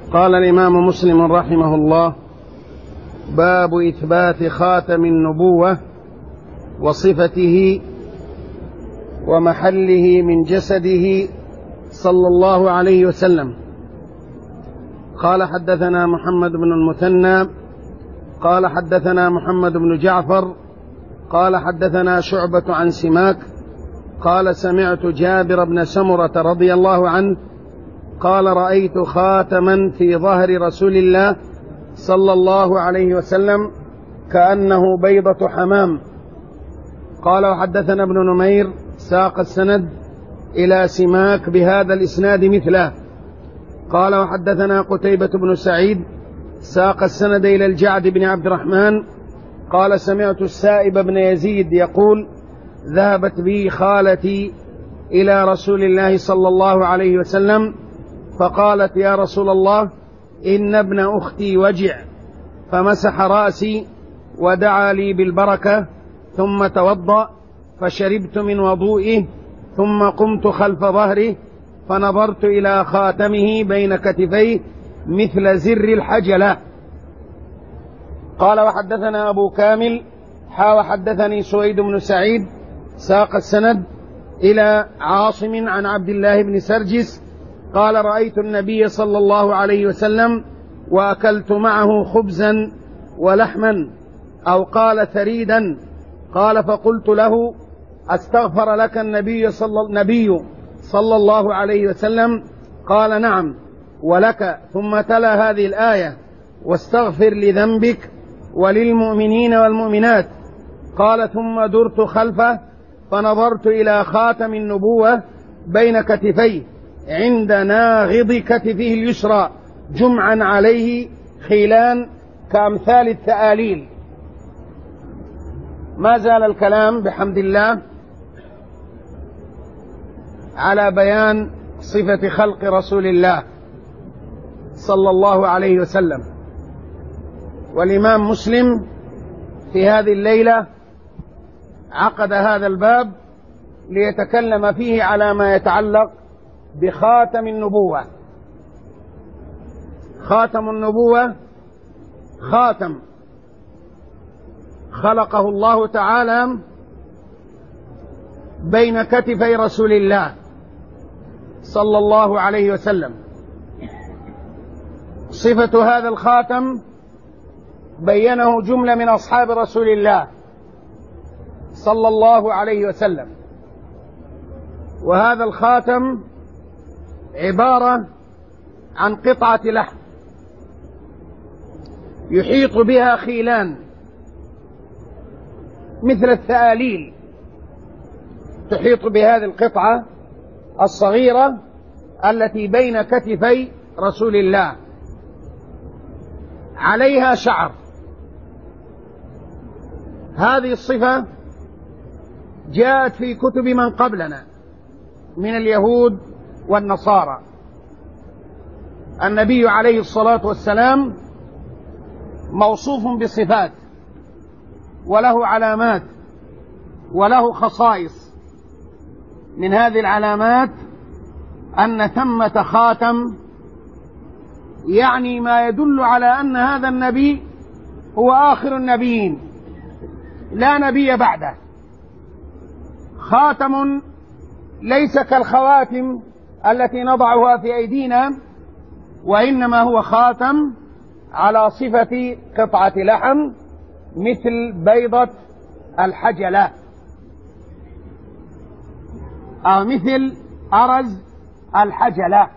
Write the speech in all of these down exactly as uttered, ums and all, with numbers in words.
قال الإمام مسلم رحمه الله: باب إثبات خاتم النبوة وصفته ومحله من جسده صلى الله عليه وسلم. قال: حدثنا محمد بن المثنى قال حدثنا محمد بن جعفر قال حدثنا شعبة عن سماك قال: سمعت جابر بن سمرة رضي الله عنه قال: رأيت خاتما في ظهر رسول الله صلى الله عليه وسلم كأنه بيضة حمام. قال: وحدثنا ابن نمير ساق السند إلى سماك بهذا الإسناد مثله. قال: وحدثنا قتيبة بن سعيد ساق السند إلى الجعد بن عبد الرحمن قال: سمعت السائب بن يزيد يقول: ذهبت بي خالتي إلى رسول الله صلى الله عليه وسلم فقالت: يا رسول الله، إن ابن أختي وجع، فمسح رأسي ودعا لي بالبركة ثم توضأ فشربت من وضوئه ثم قمت خلف ظهره فنظرت إلى خاتمه بين كتفيه مثل زر الحجلة. قال: وحدثنا أبو كامل حا وحدثني سويد بن سعيد ساق السند إلى عاصم عن عبد الله بن سرجس قال: رأيت النبي صلى الله عليه وسلم وأكلت معه خبزا ولحما، أو قال ثريدا. قال: فقلت له: أستغفر لك النبي صلى, النبي صلى الله عليه وسلم؟ قال: نعم ولك. ثم تلا هذه الآية: واستغفر لذنبك وللمؤمنين والمؤمنات. قال: ثم درت خلفه فنظرت إلى خاتم النبوة بين كتفيه عند ناغض كتفه اليسرى جمعا عليه خيلان كأمثال الثآليل. ما زال الكلام بحمد الله على بيان صفة خلق رسول الله صلى الله عليه وسلم. والإمام مسلم في هذه الليلة عقد هذا الباب ليتكلم فيه على ما يتعلق بخاتم النبوة. خاتم النبوة خاتم خلقه الله تعالى بين كتفي رسول الله صلى الله عليه وسلم. صفة هذا الخاتم بينه جملة من أصحاب رسول الله صلى الله عليه وسلم. وهذا الخاتم عبارة عن قطعة لحم يحيط بها خيلان مثل الثآليل، تحيط بهذه القطعة الصغيرة التي بين كتفي رسول الله، عليها شعر. هذه الصفة جاءت في كتب من قبلنا من اليهود والنصارى. النبي عليه الصلاة والسلام موصوف بصفات وله علامات وله خصائص. من هذه العلامات أن ثمة خاتم، يعني ما يدل على أن هذا النبي هو آخر النبيين لا نبي بعده. خاتم ليس كالخواتم التي نضعها في أيدينا، وإنما هو خاتم على صفة قطعة لحم مثل بيضة الحجلة أو مثل أرز الحجلة.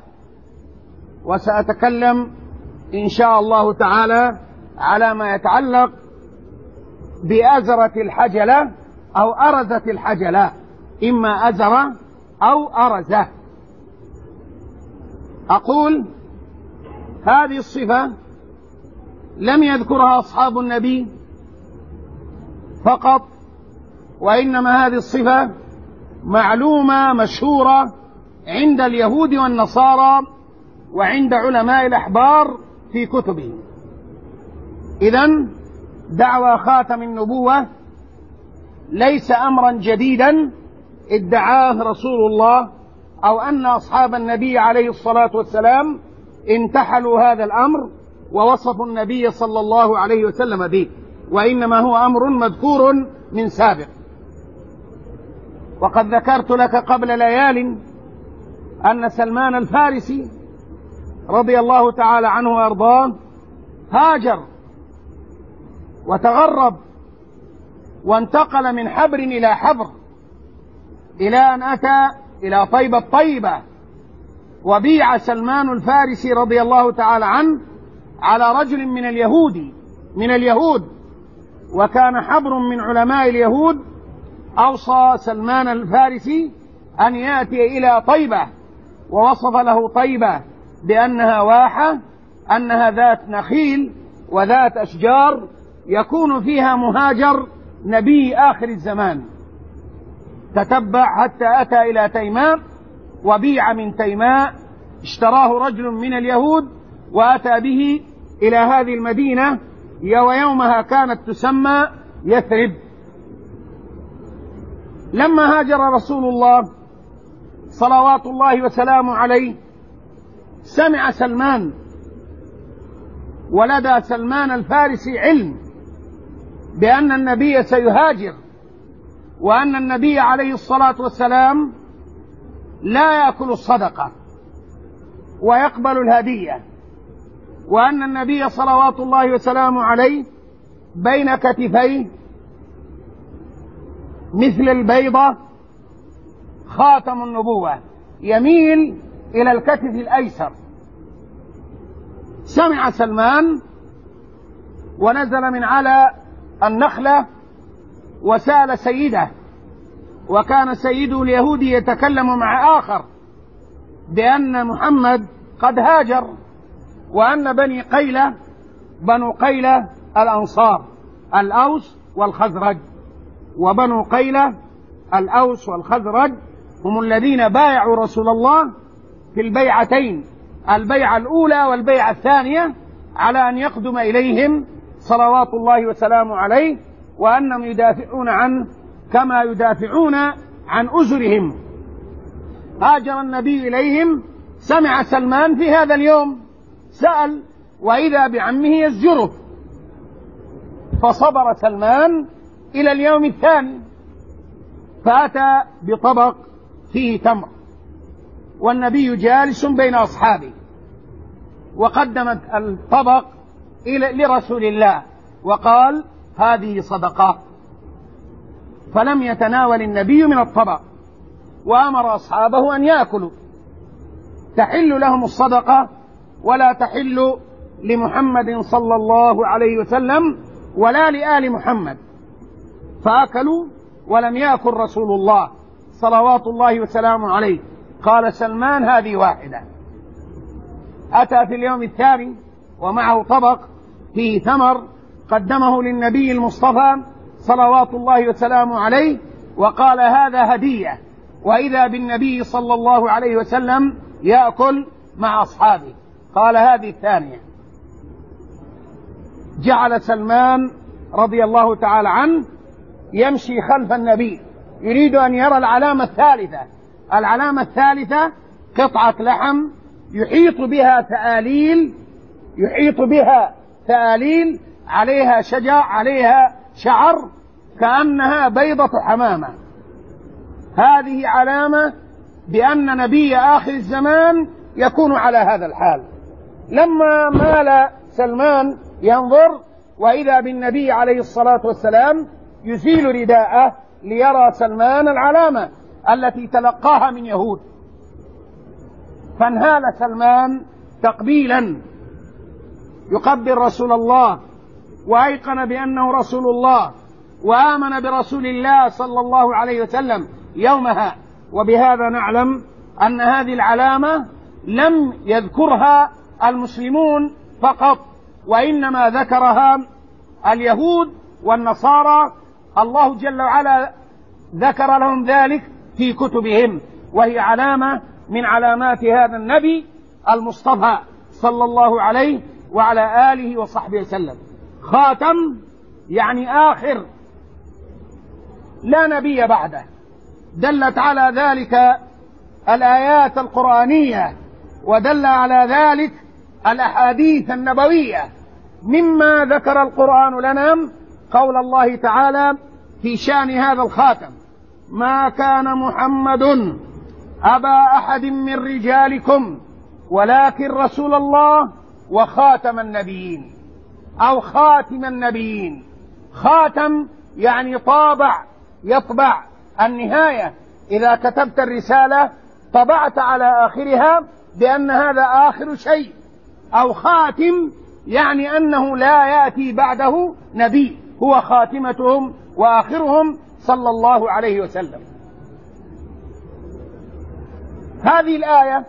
وسأتكلم إن شاء الله تعالى على ما يتعلق بأزرة الحجلة أو أرزة الحجلة، إما أزرة أو أرزة. أقول هذه الصفة لم يذكرها أصحاب النبي فقط، وإنما هذه الصفة معلومة مشهورة عند اليهود والنصارى وعند علماء الأحبار في كتبهم. إذن دعوى خاتم النبوة ليس أمرا جديدا ادعاه رسول الله أو أن أصحاب النبي عليه الصلاة والسلام انتحلوا هذا الأمر ووصفوا النبي صلى الله عليه وسلم به، وإنما هو أمر مذكور من سابق. وقد ذكرت لك قبل ليال أن سلمان الفارسي رضي الله تعالى عنه وأرضاه هاجر وتغرب وانتقل من حبر إلى حبر إلى أن أتى إلى طيبة الطيبة، وبيع سلمان الفارسي رضي الله تعالى عنه على رجل من اليهود من اليهود وكان حبر من علماء اليهود أوصى سلمان الفارسي أن يأتي إلى طيبة، ووصف له طيبة بأنها واحة، أنها ذات نخيل وذات أشجار يكون فيها مهاجر نبي آخر الزمان. تتبع حتى أتى إلى تيماء وبيع من تيماء، اشتراه رجل من اليهود وأتى به إلى هذه المدينة، ويومها كانت تسمى يثرب. لما هاجر رسول الله صلوات الله وسلامه عليه سمع سلمان، ولدى سلمان الفارسي علم بأن النبي سيهاجر، وأن النبي عليه الصلاة والسلام لا يأكل الصدقة ويقبل الهدية، وأن النبي صلوات الله وسلامه عليه بين كتفيه مثل البيضة خاتم النبوة يميل إلى الكتف الأيسر. سمع سلمان ونزل من على النخلة وسأل سيده، وكان سيده اليهودي يتكلم مع آخر بأن محمد قد هاجر، وأن بني قيلة بنو قيلة الأنصار الأوس والخزرج، وبنو قيلة الأوس والخزرج هم الذين بايعوا رسول الله في البيعتين، البيعة الأولى والبيعة الثانية، على أن يقدم إليهم صلوات الله وسلامه عليه، وأنهم يدافعون عنه كما يدافعون عن أزرهم. هاجر النبي إليهم، سمع سلمان في هذا اليوم، سأل وإذا بعمه يزجره، فصبر سلمان إلى اليوم الثاني، فأتى بطبق فيه تمر والنبي جالس بين أصحابه، وقدم الطبق إلى لرسول الله وقال هذه صدقة، فلم يتناول النبي من الطبق، وأمر أصحابه أن يأكلوا، تحل لهم الصدقة ولا تحل لمحمد صلى الله عليه وسلم ولا لآل محمد، فأكلوا ولم يأكل رسول الله صلوات الله وسلامه عليه. قال سلمان هذه واحدة. أتى في اليوم الثاني ومعه طبق فيه ثمر، قدمه للنبي المصطفى صلوات الله وسلامه عليه وقال هذا هدية، وإذا بالنبي صلى الله عليه وسلم يأكل مع أصحابه. قال هذه الثانية. جعل سلمان رضي الله تعالى عنه يمشي خلف النبي يريد أن يرى العلامة الثالثة. العلامة الثالثة قطعة لحم يحيط بها ثآليل يحيط بها ثآليل عليها شجر عليها شعر كأنها بيضة حمامة. هذه علامة بأن نبي آخر الزمان يكون على هذا الحال. لما مال سلمان ينظر وإذا بالنبي عليه الصلاة والسلام يزيل رداءه ليرى سلمان العلامة التي تلقاها من يهود، فانهال سلمان تقبيلا يقبل رسول الله، وأيقن بأنه رسول الله، وآمن برسول الله صلى الله عليه وسلم يومها. وبهذا نعلم أن هذه العلامة لم يذكرها المسلمون فقط، وإنما ذكرها اليهود والنصارى. الله جل وعلا ذكر لهم ذلك في كتبهم، وهي علامة من علامات هذا النبي المصطفى صلى الله عليه وعلى آله وصحبه وسلم. خاتم يعني آخر، لا نبي بعده. دلت على ذلك الآيات القرآنية، ودل على ذلك الأحاديث النبوية مما ذكر القرآن لنا قول الله تعالى في شأن هذا الخاتم: ما كان محمد أبا أحد من رجالكم ولكن رسول الله وخاتم النبيين، أو خاتم النبيين. خاتم يعني طابع، يطبع النهاية. إذا كتبت الرسالة طبعت على آخرها بأن هذا آخر شيء، أو خاتم يعني أنه لا يأتي بعده نبي، هو خاتمتهم وآخرهم صلى الله عليه وسلم. هذه الآية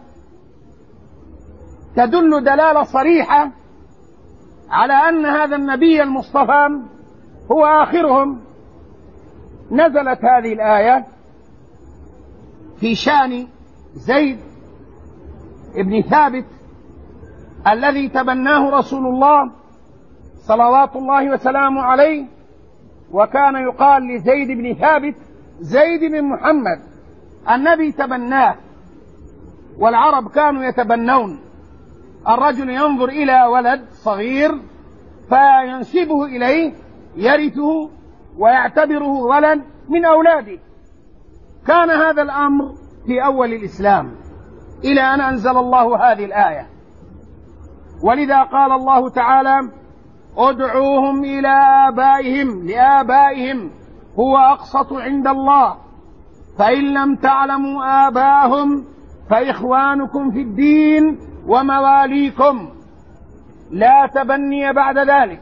تدل دلالة صريحة على أن هذا النبي المصطفى هو آخرهم. نزلت هذه الآية في شأن زيد بن ثابت الذي تبناه رسول الله صلوات الله وسلامه عليه، وكان يقال لزيد بن ثابت زيد بن محمد. النبي تبناه، والعرب كانوا يتبنون. الرجل ينظر إلى ولد صغير فينسبه إليه، يرثه ويعتبره ولد من أولاده. كان هذا الأمر في أول الإسلام إلى أن أنزل الله هذه الآية. ولذا قال الله تعالى: ادعوهم إلى آبائهم لآبائهم هو أقسط عند الله فإن لم تعلموا آباءهم فإخوانكم في الدين ومواليكم لا تبني بعد ذلك.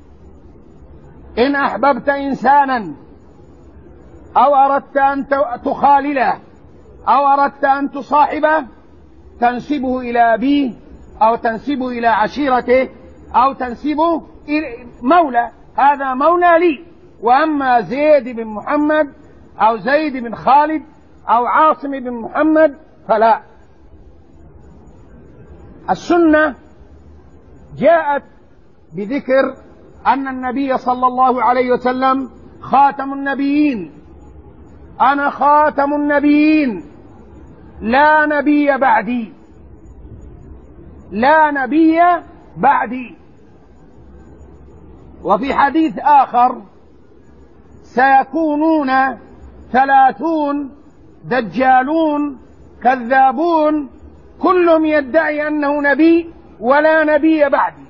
إن أحببت إنسانا أو أردت أن تخالله أو أردت أن تصاحبه تنسبه إلى أبيه أو تنسبه إلى عشيرته أو تنسبه إلى مولى، هذا مولى لي. وأما زيد بن محمد أو زيد بن خالد أو عاصم بن محمد فلا. السنة جاءت بذكر أن النبي صلى الله عليه وسلم خاتم النبيين. أنا خاتم النبيين لا نبي بعدي، لا نبي بعدي. وفي حديث آخر: سيكونون ثلاثون دجالون كذابون كلهم يدعي أنه نبي ولا نبي بعدي.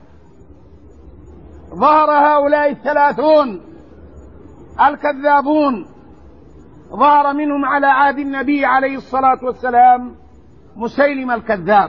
ظهر هؤلاء الثلاثون الكذابون، ظهر منهم على عهد النبي عليه الصلاة والسلام مسيلمة الكذاب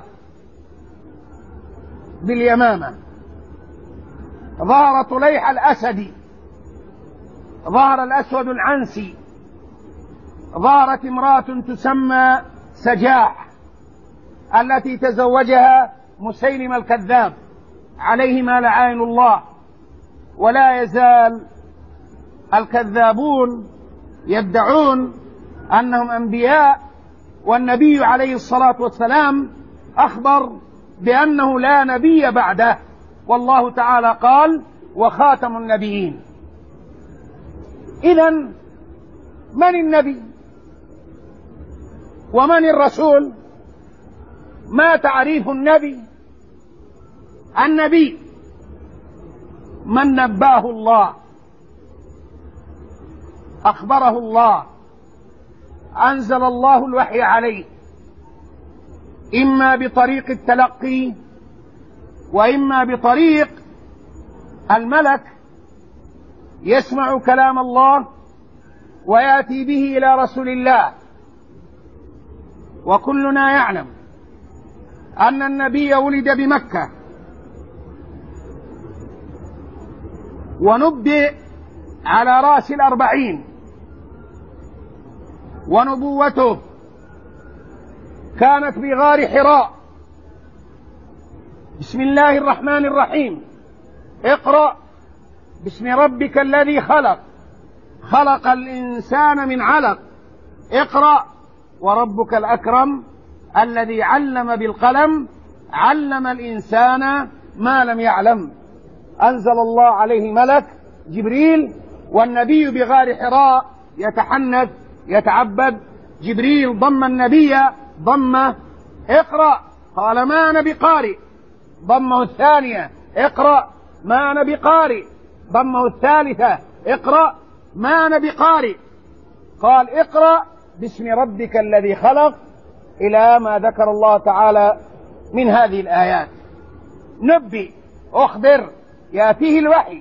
باليمامة، ظهر طليح الأسدي، ظهر الأسود العنسي، ظهرت امرأة تسمى سجاح التي تزوجها مسيلمة الكذاب عليهما لعائن الله. ولا يزال الكذابون يدعون أنهم أنبياء، والنبي عليه الصلاة والسلام أخبر بأنه لا نبي بعده، والله تعالى قال: وخاتم النبيين. إذن من النبي ومن الرسول؟ ما تعريف النبي؟ النبي من نباه الله، أخبره الله، أنزل الله الوحي عليه، إما بطريق التلقي وإما بطريق الملك يسمع كلام الله ويأتي به إلى رسول الله. وكلنا يعلم أن النبي ولد بمكة ونبئ على رأس الأربعين، ونبوته كانت بغار حراء. بسم الله الرحمن الرحيم: اقرأ باسم ربك الذي خلق، خلق الإنسان من علق، اقرأ وربك الأكرم الذي علم بالقلم، علم الإنسان ما لم يعلم. أنزل الله عليه ملك جبريل، والنبي بغار حراء يتحنث يتعبد. جبريل ضم النبي ضمه: اقرأ. قال: ما أنا بقارئ، ضمه الثانية اقرأ ما أنا بقارئ، ضمه الثالثة اقرأ ما أنا بقارئ. قال اقرأ باسم ربك الذي خلق إلى ما ذكر الله تعالى من هذه الآيات. نبئ، أخبر، يأتيه الوحي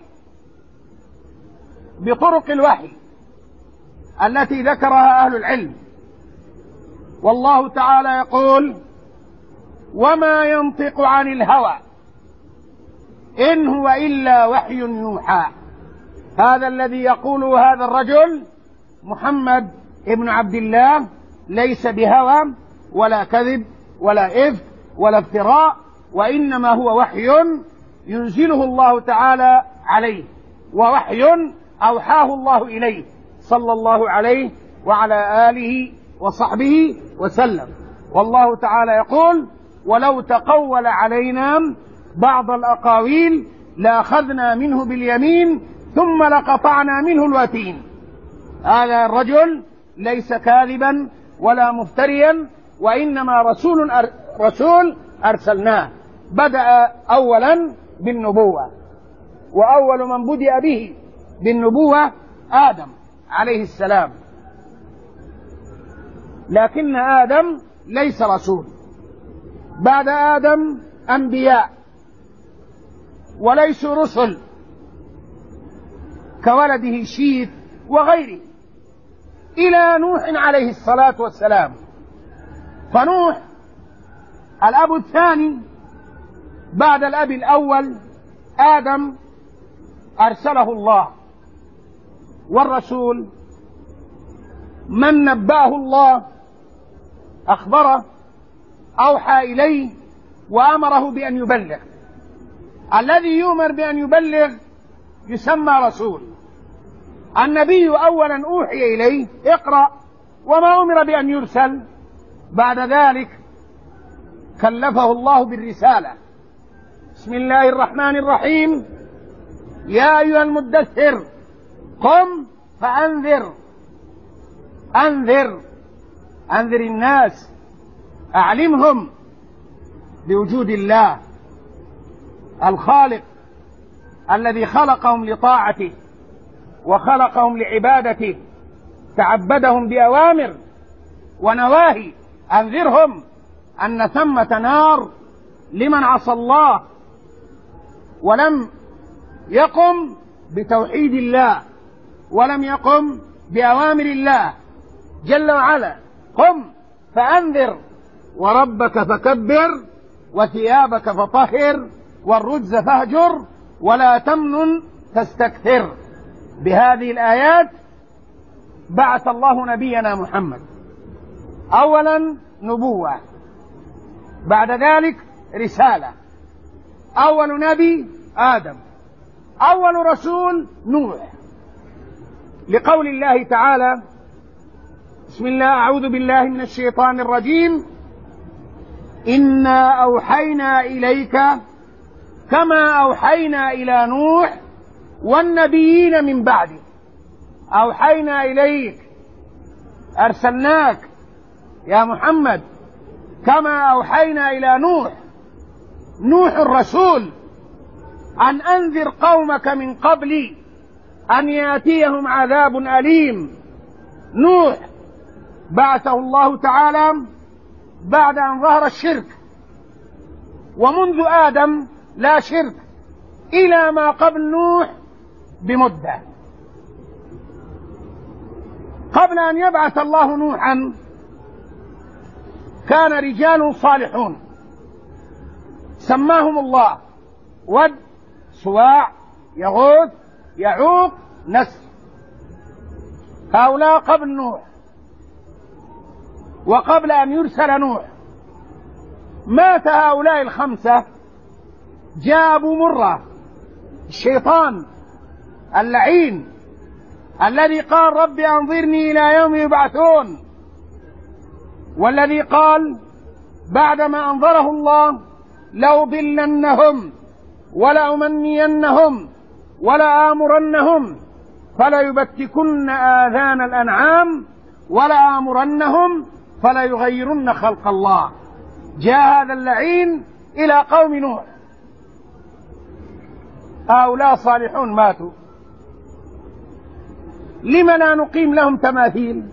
بطرق الوحي التي ذكرها أهل العلم. والله تعالى يقول وما ينطق عن الهوى إن هو إلا وحي يوحى. هذا الذي يقوله هذا الرجل محمد ابن عبد الله ليس بهوى ولا كذب ولا إفك ولا افتراء، وإنما هو وحي ينزله الله تعالى عليه، ووحي أوحاه الله إليه صلى الله عليه وعلى آله وصحبه وسلم. والله تعالى يقول ولو تقول علينا بعض الأقاويل لأخذنا منه باليمين ثم لقطعنا منه الوتين. هذا الرجل ليس كاذبا ولا مفتريا، وإنما رسول أر... رسول أرسلناه. بدأ أولا بالنبوة، وأول من بدأ به بالنبوة آدم عليه السلام، لكن آدم ليس رسول. بعد آدم أنبياء وليسوا رسل كولده شيث وغيره، إلى نوح عليه الصلاة والسلام. فنوح الأب الثاني بعد الأب الأول آدم أرسله الله، والرسول من نبأه الله أخبره أوحى إليه وأمره بأن يبلغ. الذي يؤمر بأن يبلغ يسمى رسول. النبي أولا أوحي إليه اقرأ وما أمر بأن يرسل، بعد ذلك كلفه الله بالرسالة. بسم الله الرحمن الرحيم يا أيها المدثر قم فأنذر. أنذر أنذر الناس، أعلمهم بوجود الله الخالق الذي خلقهم لطاعته وخلقهم لعبادته، تعبدهم بأوامر ونواهي. أنذرهم أن ثمة نار لمن عصى الله ولم يقم بتوحيد الله ولم يقم بأوامر الله جل وعلا. قم فأنذر وربك فكبر وثيابك فطهر والرجز فاهجر ولا تمنن تستكثر. بهذه الآيات بعث الله نبينا محمد. أولا نبوة، بعد ذلك رسالة. أول نبي آدم، أول رسول نوح، لقول الله تعالى بسم الله أعوذ بالله من الشيطان الرجيم إنا أوحينا إليك كما أوحينا إلى نوح والنبيين من بعده. أوحينا إليك، أرسلناك يا محمد كما أوحينا إلى نوح، نوح الرسول، أن أنذر قومك من قبل أن يأتيهم عذاب أليم. نوح بعثه الله تعالى بعد أن ظهر الشرك، ومنذ آدم لا شرك إلى ما قبل نوح بمدة. قبل أن يبعث الله نوحا كان رجال صالحون سماهم الله ود سواع يغوث يعوق نسر، هؤلاء قبل نوح وقبل أن يرسل نوح. مات هؤلاء الخمسة، جاء أبو مرة الشيطان اللعين الذي قال رب أنظرني إلى يوم يبعثون، والذي قال بعدما أنظره الله لأضلنهم ولأمنينهم ولآمرنهم فليبتكن آذان الأنعام ولآمرنهم فليغيرن خلق الله. جاء هذا اللعين إلى قوم نوح هؤلاء صالحون ماتوا، لم لا نقيم لهم تماثيل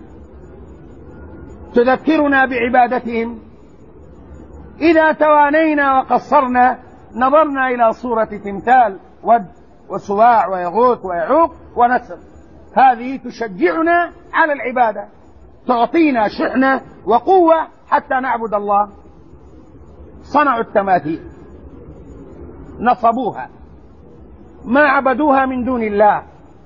تذكرنا بعبادتهم؟ إذا توانينا وقصرنا نظرنا إلى صورة تمثال ود وسواع ويغوث ويعوق ونسر، هذه تشجعنا على العبادة، تعطينا شحنة وقوة حتى نعبد الله. صنعوا التماثيل، نصبوها، ما عبدوها من دون الله.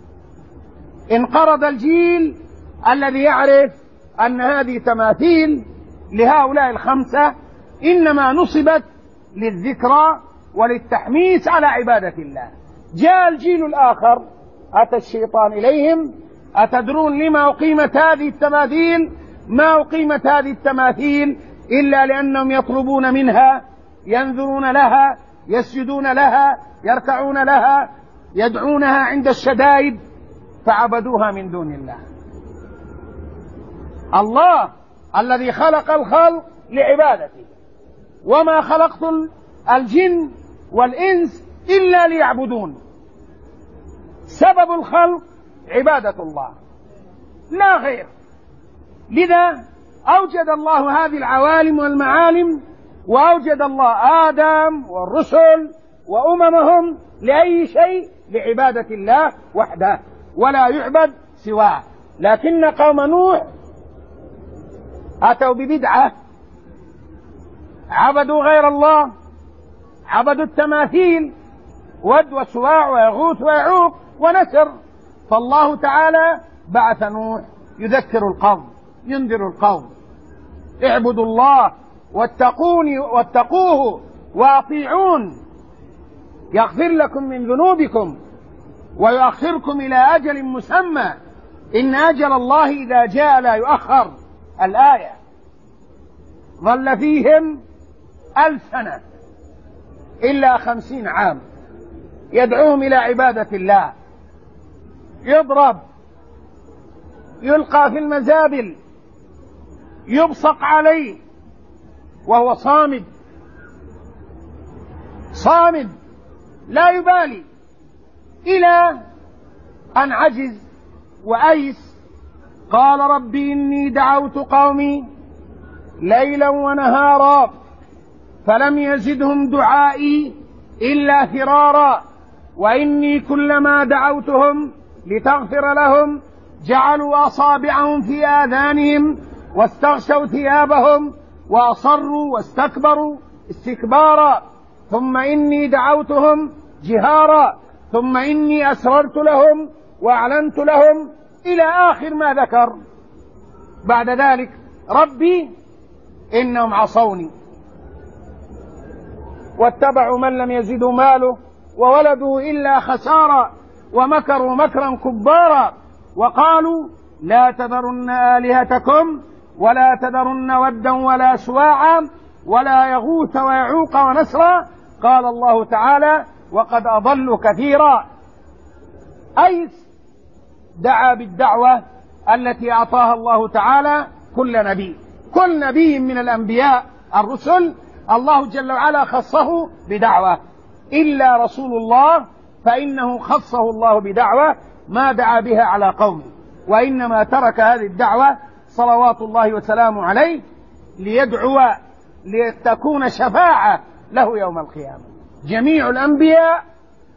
انقرض الجيل الذي يعرف أن هذه تماثيل لهؤلاء الخمسة إنما نصبت للذكرى وللتحميس على عبادة الله. جاء الجيل الآخر، أتى الشيطان إليهم: أتدرون لما أقيمت هذه التماثيل؟ ما أقيمت هذه التماثيل إلا لأنهم يطلبون منها، ينذرون لها، يسجدون لها، يركعون لها، يدعونها عند الشدائد، فعبدوها من دون الله. الله الذي خلق الخلق لعبادته، وما خلقت الجن والإنس إلا ليعبدون. سبب الخلق عبادة الله لا غير. لذا أوجد الله هذه العوالم والمعالم، وأوجد الله آدم والرسل وأممهم لأي شيء؟ لعبادة الله وحده، ولا يعبد سواه. لكن قوم نوح أتوا ببدعة، عبدوا غير الله، عبدوا التماثيل، ود وسواع ويغوث ويعوق ونسر. فالله تعالى بعث نوح يذكر القوم، ينذر القوم: اعبدوا الله واتقوني واتقوه واطيعون يغفر لكم من ذنوبكم ويؤخركم إلى أجل مسمى، إن أجل الله إذا جاء لا يؤخر. الآية. ظل فيهم ألف سنة إلا خمسين عام يدعوهم إلى عبادة الله، يضرب، يلقى في المزابل، يبصق عليه وهو صامد صامد لا يبالي، إلى أن عجز وأيس. قال: رب إني دعوت قومي ليلا ونهارا فلم يزدهم دعائي إلا فرارا، وإني كلما دعوتهم لتغفر لهم جعلوا أصابعهم في آذانهم واستغشوا ثيابهم وأصروا واستكبروا استكبارا، ثم إني دعوتهم جهارا، ثم إني أسررت لهم وأعلنت لهم، إلى آخر ما ذكر. بعد ذلك: ربي إنهم عصوني واتبعوا من لم يزده ماله وولده إلا خسارا، ومكروا مكرا كبارا، وقالوا: لا تذرن آلهتكم ولا تذرن ودا ولا سواعا ولا يغوث ويعوق ونسرا. قال الله تعالى: وقد أضلوا كثيرا. أيس دعا بالدعوة التي أعطاها الله تعالى كل نبي. كل نبي من الأنبياء الرسل الله جل وعلا خصه بدعوة، إلا رسول الله فإنه خصه الله بدعوة ما دعا بها على قومه، وإنما ترك هذه الدعوة صلوات الله وسلامه عليه ليدعو لتكون شفاعة له يوم القيامة. جميع الأنبياء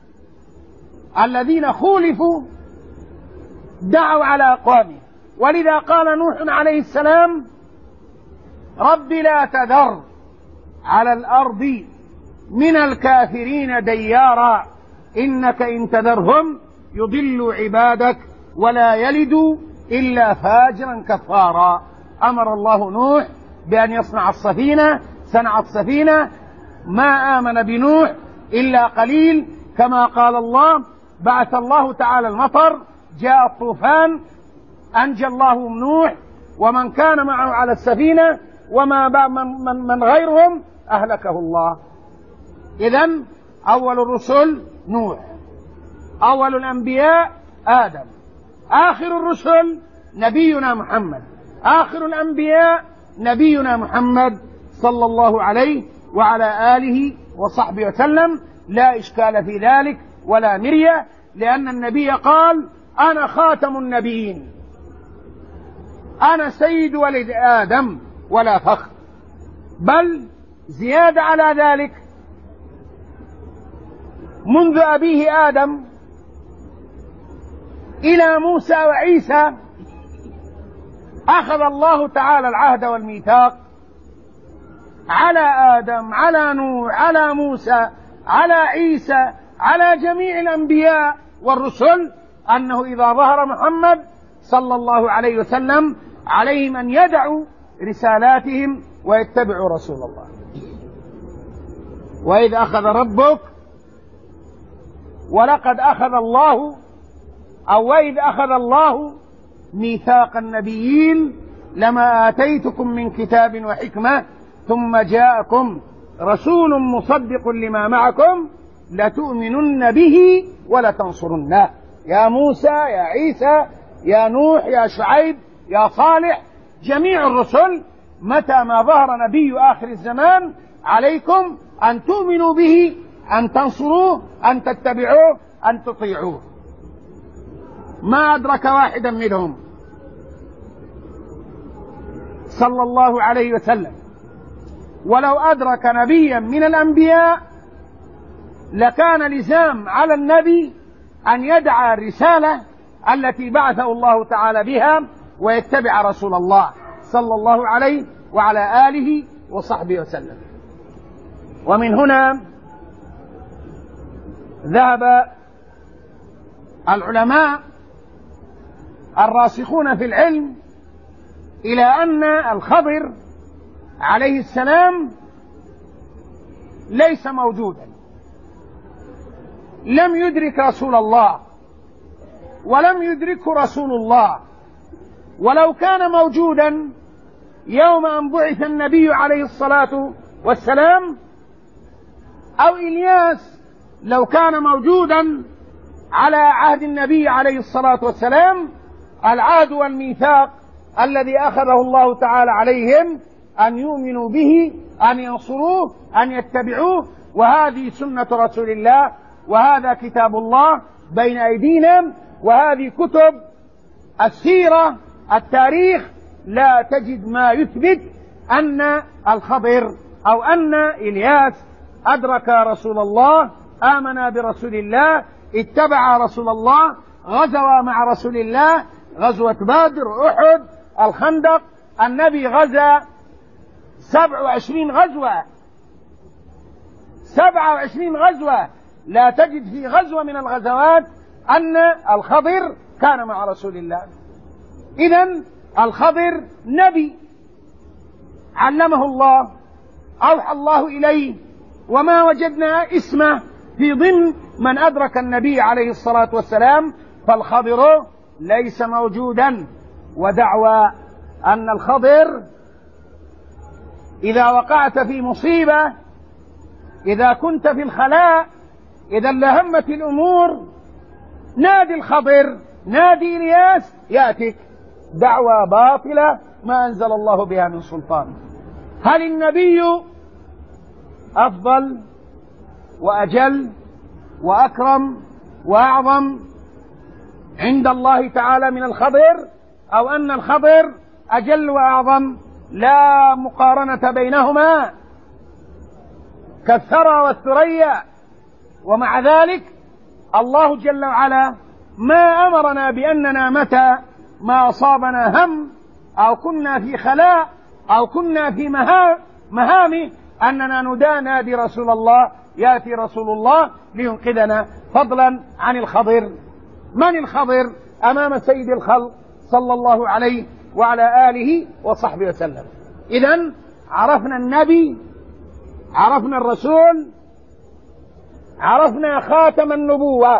الذين خولفوا دعوا على أقوامهم، ولذا قال نوح عليه السلام: رب لا تذر على الأرض من الكافرين ديارا إنك إن تذرهم يضلوا عبادك ولا يلدوا إلا فاجرا كفارا. أمر الله نوح بأن يصنع السفينة، صنع السفينة، ما آمن بنوح إلا قليل، كما قال الله: بعث الله تعالى المطر، جاء الطوفان، أنجى الله نوح ومن كان معه على السفينة، وما من, من, من غيرهم أهلكه الله. إذن أول الرسل نوح، أول الأنبياء آدم، آخر الرسل نبينا محمد، آخر الأنبياء نبينا محمد صلى الله عليه وعلى آله وصحبه وسلم. لا إشكال في ذلك ولا مرية، لأن النبي قال أنا خاتم النبيين، أنا سيد ولد آدم ولا فخر. بل زيادة على ذلك، منذ أبيه آدم إلى موسى وعيسى أخذ الله تعالى العهد والميثاق على آدم، على نوح، على موسى، على عيسى، على جميع الأنبياء والرسل، أنه إذا ظهر محمد صلى الله عليه وسلم عليهم أن يدعوا رسالاتهم ويتبعوا رسول الله. وإذ أخذ ربك، ولقد أخذ الله، أو وإذ أخذ الله ميثاق النبيين لما آتيتكم من كتاب وحكمة ثم جاءكم رسول مصدق لما معكم لتؤمنن به ولتنصرنه. يا موسى، يا عيسى، يا نوح، يا شعيب، يا صالح، جميع الرسل متى ما ظهر نبي آخر الزمان عليكم أن تؤمنوا به، أن تنصروه، أن تتبعوه، أن تطيعوه. ما أدرك واحدا منهم صلى الله عليه وسلم، ولو أدرك نبيا من الأنبياء لكان لزام على النبي أن يدعى الرسالة التي بعثه الله تعالى بها ويتبع رسول الله صلى الله عليه وعلى آله وصحبه وسلم. ومن هنا ذهب العلماء الراسخون في العلم إلى أن الخضر عليه السلام ليس موجودا، لم يدرك رسول الله ولم يدركه رسول الله. ولو كان موجودا يوم أن بعث النبي عليه الصلاة والسلام، أو إلياس لو كان موجودا على عهد النبي عليه الصلاة والسلام، العهد والميثاق الذي أخذه الله تعالى عليهم أن يؤمنوا به، أن ينصروه، أن يتبعوه. وهذه سنة رسول الله، وهذا كتاب الله بين أيدينا، وهذه كتب السيرة، التاريخ، لا تجد ما يثبت أن الخضر أو أن إلياس أدرك رسول الله، آمن برسول الله، اتبع رسول الله، غزوا مع رسول الله، غزوة بدر، أحد، الخندق. النبي غزا سبع وعشرين غزوة، سبع وعشرين غزوة، لا تجد في غزوة من الغزوات أن الخضر كان مع رسول الله. إذن الخضر نبي علمه الله، أوحى الله إليه، وما وجدنا اسمه في ضمن من أدرك النبي عليه الصلاة والسلام، فالخضر ليس موجودا. ودعوى أن الخضر إذا وقعت في مصيبة، إذا كنت في الخلاء، إذا لهمت الأمور، نادي الخضر، نادي إلياس يأتيك. دعوى باطلة ما أنزل الله بها من سلطان. هل النبي أفضل وأجل وأكرم وأعظم عند الله تعالى من الخضر، أو أن الخضر أجل وأعظم؟ لا مقارنة بينهما، كالثرى والثريا. ومع ذلك الله جل وعلا ما أمرنا بأننا متى ما أصابنا هم أو كنا في خلاء أو كنا في مهام أننا ندانى برسول الله، يأتي رسول الله لينقذنا، فضلا عن الخضر. من الخضر أمام سيد الخلق صلى الله عليه وعلى آله وصحبه وسلم؟ إذن عرفنا النبي، عرفنا الرسول، عرفنا خاتم النبوة.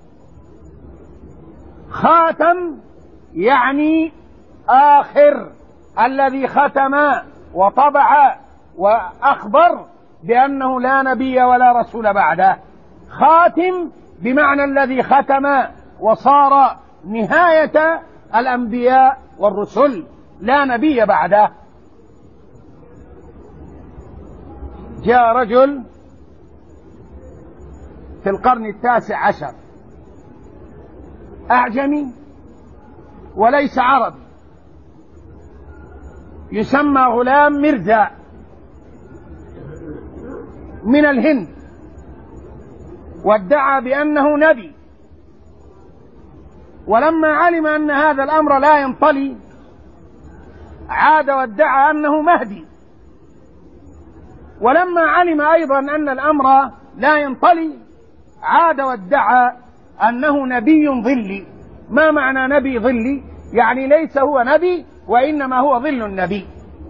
خاتم يعني آخر، الذي ختم وطبع وأخبر بأنه لا نبي ولا رسول بعده. خاتم بمعنى الذي ختم وصار نهاية الأنبياء والرسل، لا نبي بعده. جاء رجل في القرن التاسع عشر، أعجمي وليس عربي، يسمى غلام مرزا من الهند، وادعى بأنه نبي، ولما علم أن هذا الأمر لا ينطلي عاد وادعى أنه مهدي، ولما علم أيضا أن الأمر لا ينطلي عاد وادعى أنه نبي ظلي. ما معنى نبي ظلي؟ يعني ليس هو نبي وإنما هو ظل النبي.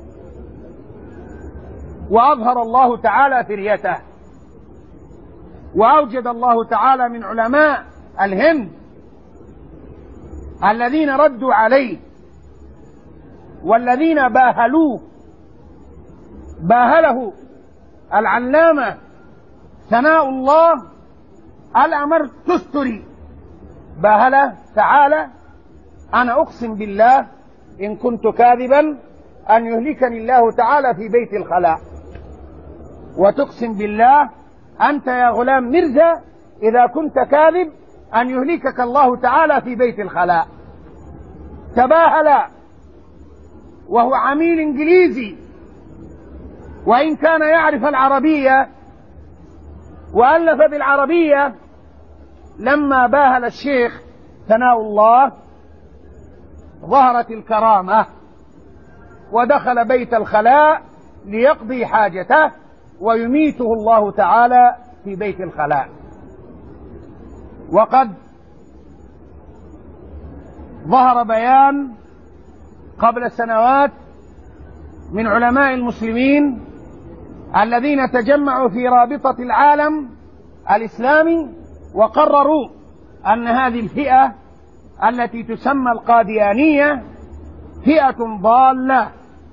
وأظهر الله تعالى فريته، وأوجد الله تعالى من علماء الهند الذين ردوا عليه والذين باهلوه. باهله العلامة ثناء الله الأمر تستري، باهله تعالى: أنا أقسم بالله إن كنت كاذبا أن يهلكني الله تعالى في بيت الخلاء، وتقسم بالله أنت يا غلام مرزا إذا كنت كاذب أن يهلكك الله تعالى في بيت الخلاء. تباهل وهو عميل إنجليزي، وإن كان يعرف العربية وألف بالعربية. لما باهل الشيخ ثناء الله ظهرت الكرامة، ودخل بيت الخلاء ليقضي حاجته، ويميته الله تعالى في بيت الخلاء. وقد ظهر بيان قبل سنوات من علماء المسلمين الذين تجمعوا في رابطة العالم الإسلامي، وقرروا أن هذه الفئة التي تسمى القاديانية فئة ضالة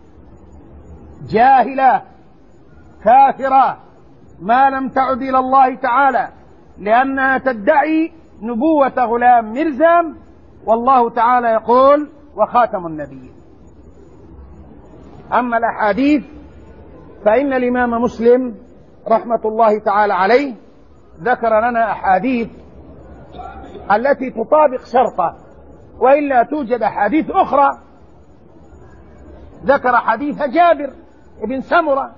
جاهلة كافرة ما لم تعد إلى الله تعالى، لأنها تدعي نبوة غلام مرزا، والله تعالى يقول: وخاتم النبيين. أما الأحاديث فإن الإمام مسلم رحمة الله تعالى عليه ذكر لنا أحاديث التي تطابق شرطه، وإلا توجد أحاديث أخرى. ذكر حديث جابر بن سمرة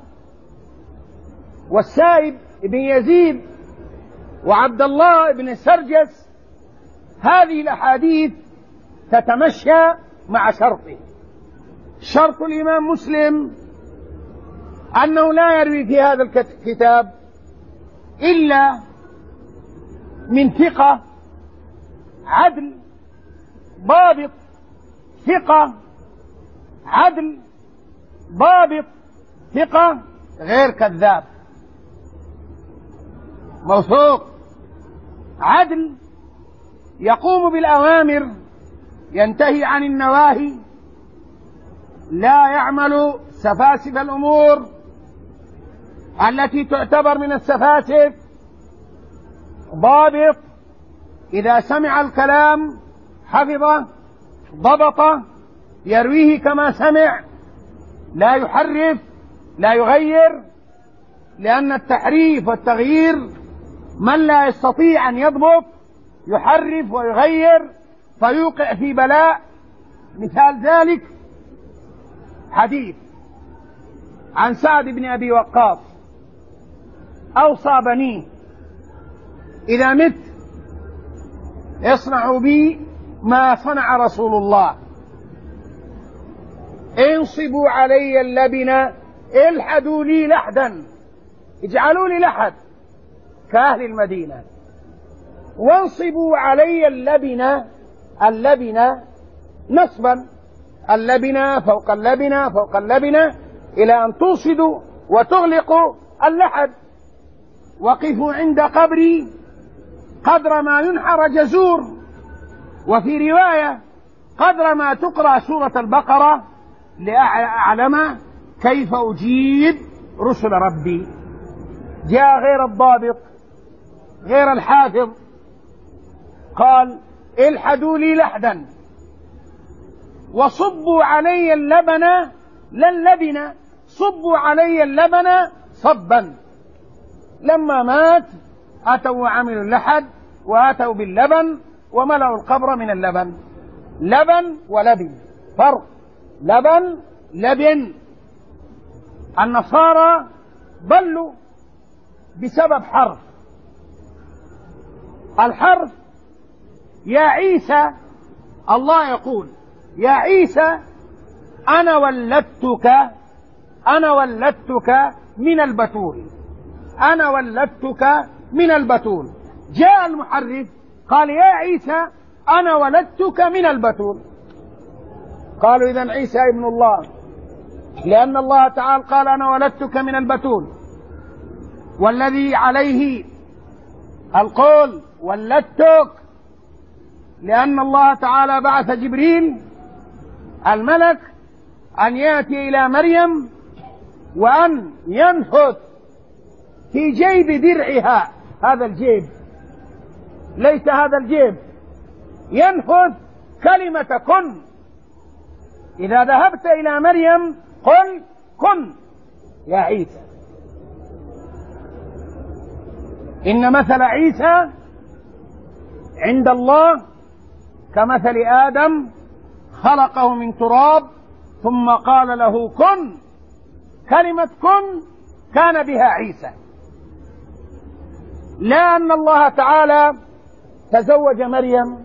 والسائب بن يزيد وعبد الله بن سرجس. هذه الأحاديث تتمشى مع شرطه. شرط الإمام مسلم أنه لا يروي في هذا الكتاب إلا من ثقة عدل ضابط، ثقة عدل ضابط، ثقة غير كذاب، موثوق عدل، يقوم بالأوامر ينتهي عن النواهي، لا يعمل سفاسف الأمور التي تعتبر من السفاسف، ضابط، إذا سمع الكلام حفظه ضبطه، يرويه كما سمع، لا يحرف لا يغير، لأن التحريف والتغيير من لا يستطيع أن يضبط يحرف ويغير فيوقع في بلاء. مثال ذلك حديث عن سعد بن أبي وقاص: أوصى بنيه إذا مت اصنعوا بي ما صنع رسول الله، انصبوا علي اللبن، الحدوا لي لحدا، اجعلوا لي لحد كأهل المدينة، وانصبوا علي اللبن، اللبن نصبا، اللبن فوق اللبن فوق اللبن إلى أن توصدوا وتغلقوا اللحد، وقفوا عند قبري قدر ما ينحر جزور، وفي رواية قدر ما تقرأ سورة البقرة لأعلم كيف أجيب رسل ربي. جاء غير الضابط غير الحافظ قال: الحدوا لي لحدا وصبوا علي اللبن، لا اللبن، صبوا علي اللبن صبا. لما مات أتوا وعملوا اللحد وأتوا باللبن وملأوا القبر من اللبن. لبن ولبن فرق، لبن لبن. النصارى ضلوا بسبب حرف. الحرف يا عيسى، الله يقول يا عيسى أنا ولدتك، أنا ولدتك من البتول، أنا ولدتك من البتول. جاء المحرف قال يا عيسى أنا ولدتك من البتول. قالوا إذن عيسى ابن الله، لأن الله تعالى قال أنا ولدتك من البتول، والذي عليه القول ولدتك لأن الله تعالى بعث جبريل الملك أن يأتي إلى مريم وأن ينفث في جيب درعها، هذا الجيب ليس هذا الجيب، ينفث كلمة كن. إذا ذهبت إلى مريم قل كن يا عيسى. إن مثل عيسى عند الله كمثل آدم خلقه من تراب ثم قال له كن. كلمة كن كان بها عيسى، لا أن الله تعالى تزوج مريم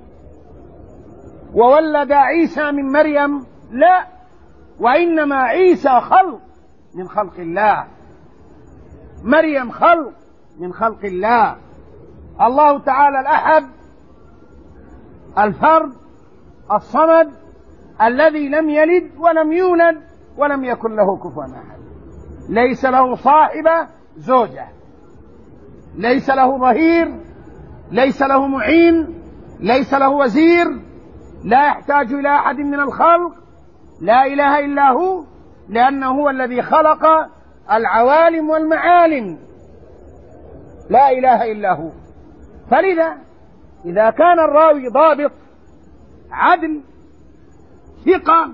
وولد عيسى من مريم، لا، وإنما عيسى خلق من خلق الله، مريم خلق من خلق الله. الله تعالى الأحد الفرد الصمد الذي لم يلد ولم يولد ولم يكن له كفوا أحد، ليس له صاحبة زوجة، ليس له ظهير، ليس له معين، ليس له وزير، لا يحتاج إلى أحد من الخلق، لا إله إلا هو، لأنه هو الذي خلق العوالم والمعالم، لا إله إلا هو. فلذا إذا كان الراوي ضابط عدل ثقة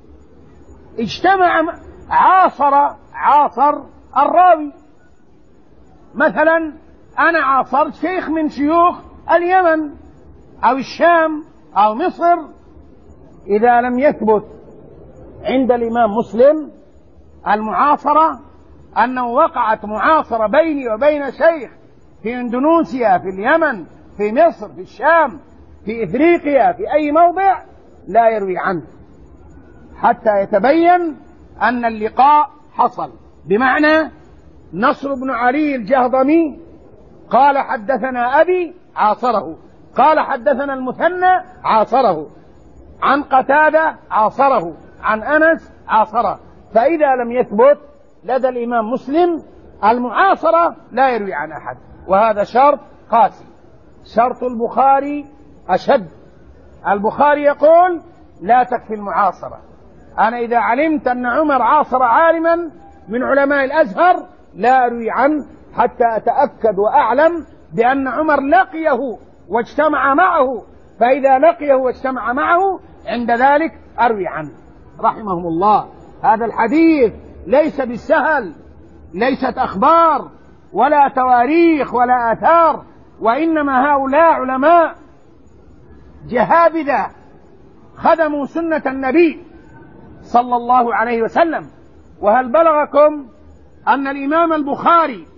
اجتمع عاصر عاصر الراوي، مثلا أنا عاصرت شيخ من شيوخ اليمن أو الشام أو مصر، إذا لم يثبت عند الإمام مسلم المعاصرة أنه وقعت معاصرة بيني وبين شيخ في إندونيسيا، في اليمن، في مصر، في الشام، في إفريقيا، في أي موضع، لا يروي عنه حتى يتبين أن اللقاء حصل. بمعنى نصر بن علي الجهضمي قال حدثنا أبي عاصره، قال حدثنا المثنى عاصره، عن قتادة عاصره، عن أنس عاصره. فإذا لم يثبت لدى الإمام مسلم المعاصرة لا يروي عن أحد، وهذا شرط قاسي. شرط البخاري أشد. البخاري يقول لا تكفي المعاصرة. أنا إذا علمت أن عمر عاصر عالما من علماء الأزهر لا أروي عنه حتى أتأكد وأعلم بأن عمر لقيه واجتمع معه، فإذا لقيه واجتمع معه عند ذلك أروي عنه رحمهم الله. هذا الحديث ليس بالسهل، ليست أخبار ولا تواريخ ولا آثار، وإنما هؤلاء علماء جهابذة خدموا سنة النبي صلى الله عليه وسلم. وهل بلغكم أن الإمام البخاري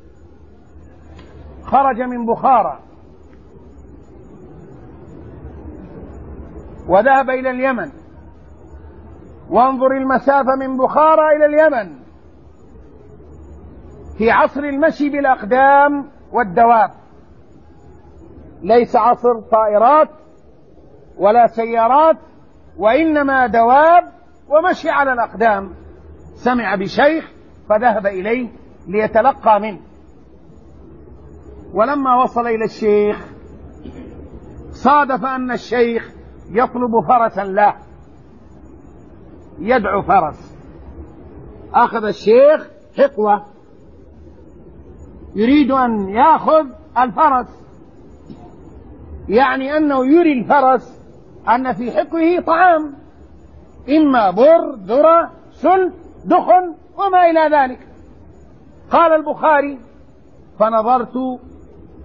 خرج من بخارى وذهب إلى اليمن؟ وانظر المسافة من بخارى إلى اليمن في عصر المشي بالأقدام والدواب، ليس عصر طائرات ولا سيارات، وإنما دواب ومشي على الأقدام. سمع بشيخ فذهب إليه ليتلقى منه، ولما وصل إلى الشيخ صادف أن الشيخ يطلب فرسا له، يدعو فرس. أخذ الشيخ حقوة يريد أن يأخذ الفرس، يعني أنه يري الفرس أن في حقوه طعام، إما بر، ذرة، سل، دخن وما إلى ذلك. قال البخاري فنظرت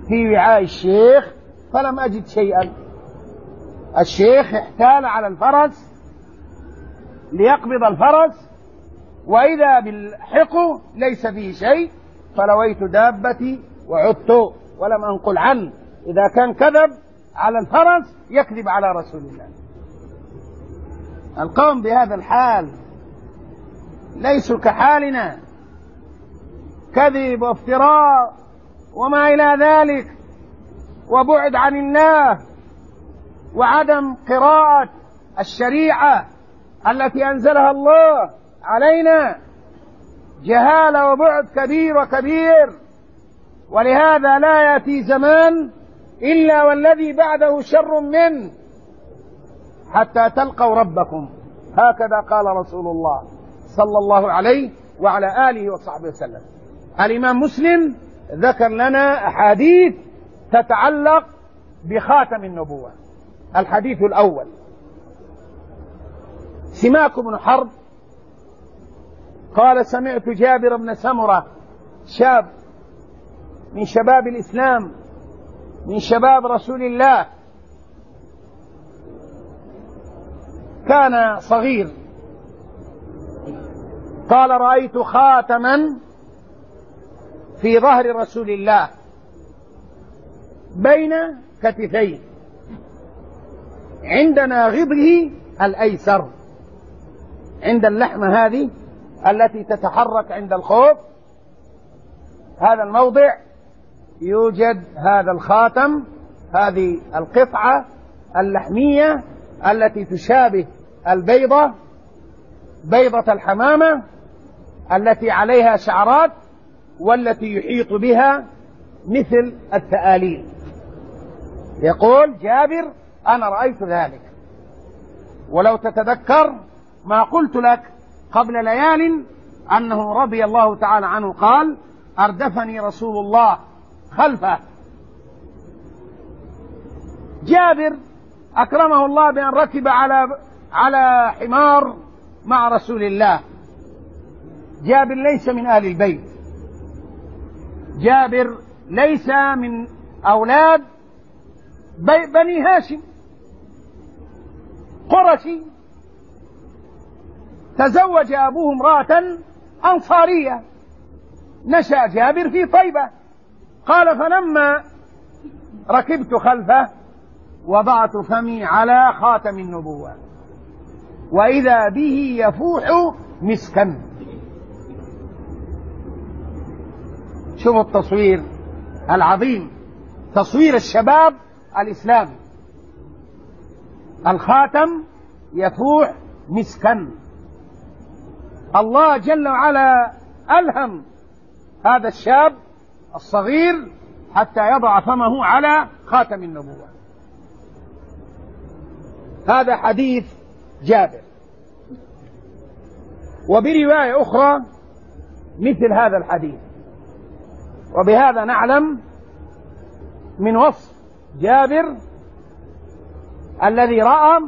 في وعاء الشيخ فلم أجد شيئا. الشيخ احتال على الفرس ليقبض الفرس، وإذا بالحق ليس فيه شيء، فلويت دابتي وعدت ولم أنقل عنه. إذا كان كذب على الفرس يكذب على رسول الله. القوم بهذا الحال ليسوا كحالنا، كذب وافتراء وما إلى ذلك، وبعد عن الله، وعدم قراءة الشريعة التي أنزلها الله علينا، جهالة وبعد كبير وكبير. ولهذا لا يأتي زمان إلا والذي بعده شر منه حتى تلقوا ربكم، هكذا قال رسول الله صلى الله عليه وعلى آله وصحبه وسلم. الإمام مسلم ذكر لنا أحاديث تتعلق بخاتم النبوة. الحديث الأول: سماك بن حرب قال: سمعت جابر بن سمرة، شاب من شباب الإسلام، من شباب رسول الله، كان صغير، قال: رأيت خاتما في ظهر رسول الله بين كتفيه عند ناغضه الأيسر، عند اللحمة هذه التي تتحرك عند الخوف، هذا الموضع يوجد هذا الخاتم، هذه القطعة اللحمية التي تشابه البيضة، بيضة الحمامة التي عليها شعرات والتي يحيط بها مثل الثآليل. يقول جابر: أنا رأيت ذلك. ولو تتذكر ما قلت لك قبل ليال أنه رضي الله تعالى عنه قال: أردفني رسول الله خلفه. جابر أكرمه الله بأن ركب على على حمار مع رسول الله. جابر ليس من آل البيت، جابر ليس من أولاد بني هاشم، قرشي، تزوج أبوه امرأة أنصارية، نشأ جابر في طيبة. قال: فلما ركبت خلفه وضعت فمي على خاتم النبوة وإذا به يفوح مسكا. شوفوا التصوير العظيم، تصوير الشباب الإسلامي، الخاتم يفوح مسكا. الله جل وعلا ألهم هذا الشاب الصغير حتى يضع فمه على خاتم النبوة. هذا حديث جابر. وبرواية أخرى مثل هذا الحديث. وبهذا نعلم من وصف جابر الذي رأى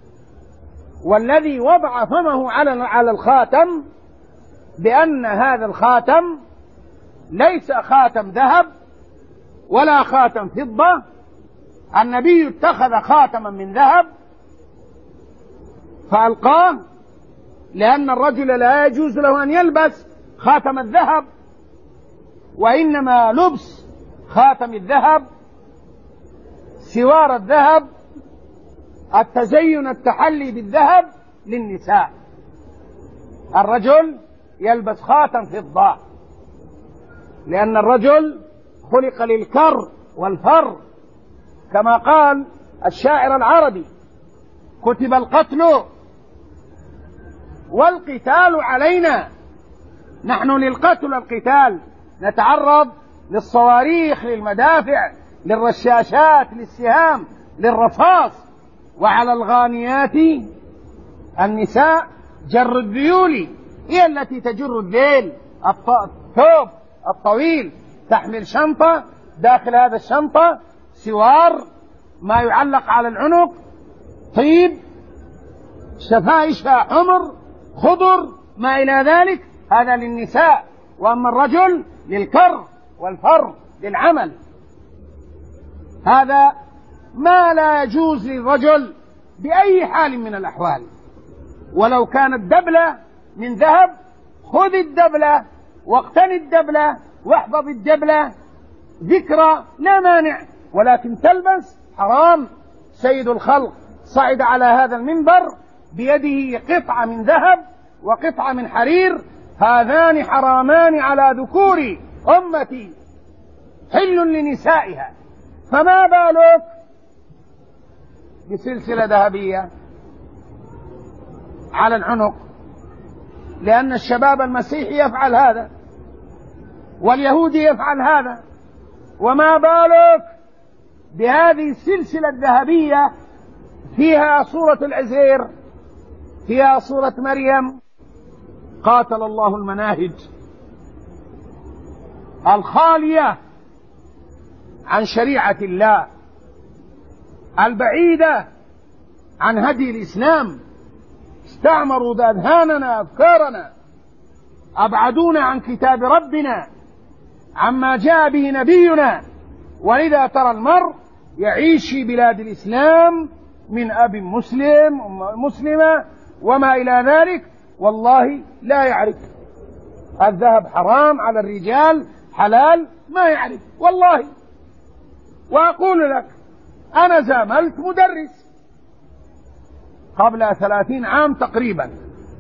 والذي وضع فمه على على الخاتم بأن هذا الخاتم ليس خاتم ذهب ولا خاتم فضة. النبي اتخذ خاتما من ذهب فألقاه، لأن الرجل لا يجوز له أن يلبس خاتم الذهب، وإنما لبس خاتم الذهب، سوار الذهب، التزين التحلي بالذهب للنساء. الرجل يلبس خاتم فضة لأن الرجل خلق للكر والفر، كما قال الشاعر العربي: كتب القتل والقتال علينا. نحن للقتل والقتال نتعرض للصواريخ، للمدافع، للرشاشات، للسهام، للرصاص. وعلى الغانيات النساء جر الذيول، هي التي تجر الذيل، الثوب الطويل، تحمل شنطة، داخل هذا الشنطة سوار، ما يعلق على العنق، طيب، شفائشها حمر خضر، ما إلى ذلك، هذا للنساء. وأما الرجل للكر والفر، للعمل. هذا ما لا يجوز للرجل بأي حال من الأحوال. ولو كانت دبلة من ذهب خذ الدبلة واقتني الدبلة واحفظ الدبلة ذكرى لا مانع، ولكن تلبس حرام. سيد الخلق صعد على هذا المنبر بيده قطعة من ذهب وقطعة من حرير، هذان حرامان على ذكور أمتي حل لنسائها، فما بالك بسلسلة ذهبية على العنق؟ لأن الشباب المسيحي يفعل هذا واليهودي يفعل هذا، وما بالك بهذه السلسلة الذهبية فيها صورة العزير، فيها صورة مريم. قاتل الله المناهج الخالية عن شريعة الله، البعيدة عن هدي الإسلام. استعمروا أذهاننا أفكارنا، أبعدونا عن كتاب ربنا، عما جاء به نبينا. ولذا ترى المرء يعيش في بلاد الإسلام من أب مسلم أم مسلمة وما إلى ذلك، والله لا يعرف الذهب حرام على الرجال حلال، ما يعرف والله. وأقول لك أنا زاملت مدرس قبل ثلاثين عام تقريبا،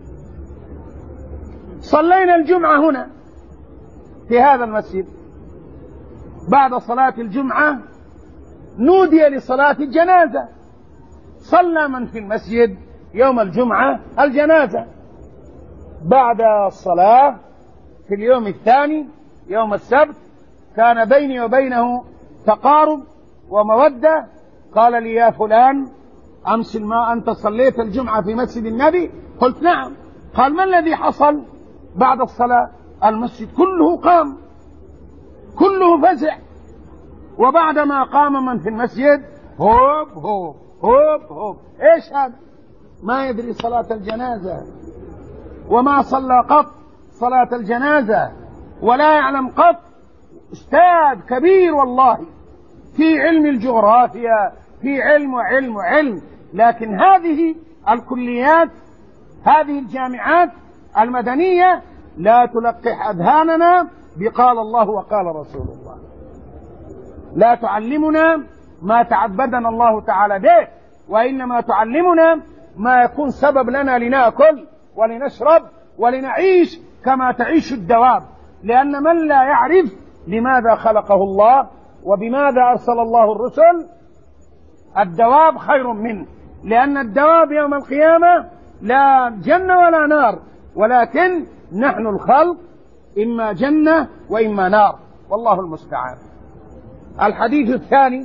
صلينا الجمعة هنا في هذا المسجد، بعد صلاة الجمعة نودي لصلاة الجنازة، صلى من في المسجد يوم الجمعة الجنازة. بعد الصلاة في اليوم الثاني يوم السبت كان بيني وبينه تقارب ومودة، قال لي يا فلان أمس ما أنت صليت الجمعة في مسجد النبي؟ قلت نعم. قال ما الذي حصل بعد الصلاة؟ المسجد كله قام، كله فزع، وبعدما قام من في المسجد هوب هوب هوب هوب. ايش هذا؟ ما يدري صلاة الجنازة وما صلى قط صلاة الجنازة، ولا يعلم قط. أستاذ كبير والله في علم الجغرافيا، في علم وعلم وعلم، لكن هذه الكليات، هذه الجامعات المدنية لا تلقح أذهاننا بقال الله وقال رسول الله، لا تعلمنا ما تعبدنا الله تعالى به، وإنما تعلمنا ما يكون سبب لنا لنأكل ولنشرب ولنعيش كما تعيش الدواب. لأن من لا يعرف لماذا خلقه الله وبماذا أرسل الله الرسل، الدواب خير منه، لأن الدواب يوم القيامة لا جنة ولا نار، ولكن نحن الخلق إما جنة وإما نار، والله المستعان. الحديث الثاني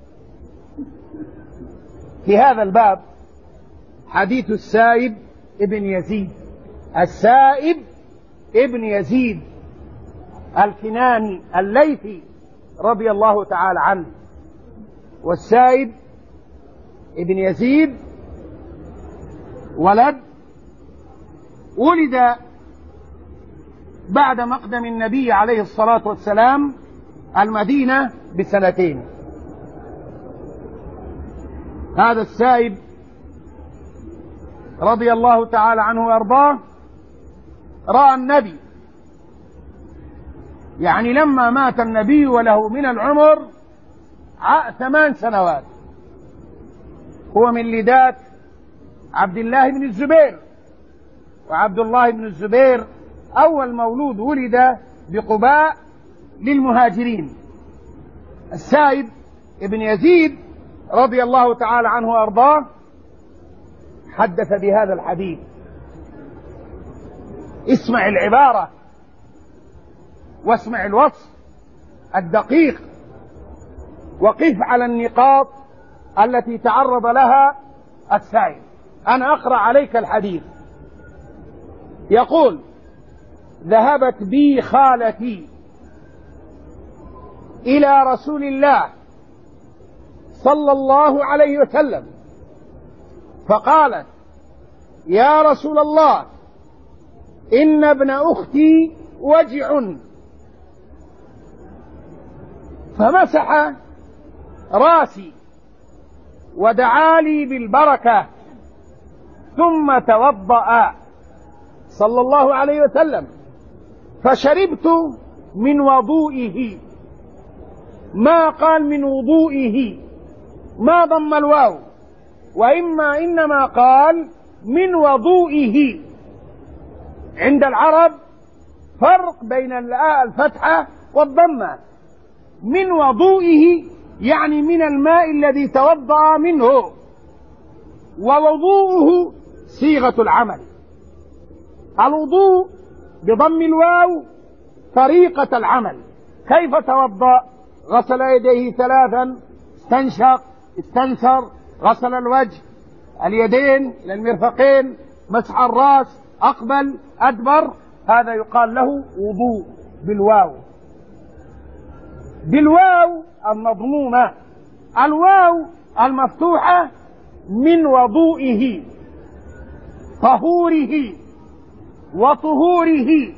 في هذا الباب حديث السائب ابن يزيد. السائب ابن يزيد الكناني الليثي رضي الله تعالى عنه. والسائب ابن يزيد ولد ولد بعد مقدم النبي عليه الصلاة والسلام المدينة بسنتين. هذا السائب رضي الله تعالى عنه وارضاه رأى النبي، يعني لما مات النبي وله من العمر ثمان سنوات، هو من لدات عبد الله بن الزبير، وعبد الله بن الزبير أول مولود ولد بقباء للمهاجرين. السائب ابن يزيد رضي الله تعالى عنه وأرضاه حدث بهذا الحديث. اسمع العبارة واسمع الوصف الدقيق، وقف على النقاط التي تعرض لها السائب. أنا أقرأ عليك الحديث. يقول: ذهبت بي خالتي إلى رسول الله صلى الله عليه وسلم فقالت: يا رسول الله، إن ابن أختي وجع. فمسح راسي ودعا لي بالبركة ثم توضأ صلى الله عليه وسلم فشربت من وضوئه، ما قال من وضوئه، ما ضم الواو، وإما إنما قال من وضوئه. عند العرب فرق بين الفتحة والضمة. من وضوئه يعني من الماء الذي توضأ منه، ووضوءه صيغة العمل. الوضوء بضم الواو طريقة العمل. كيف توضأ؟ غسل يديه ثلاثا، استنشق، استنثر، غسل الوجه، اليدين إلى المرفقين، مسح الرأس، أقبل، أدبر، هذا يقال له وضوء بالواو. بالواو المضمومة. الواو المفتوحة من وضوئه، طهوره وطهوره.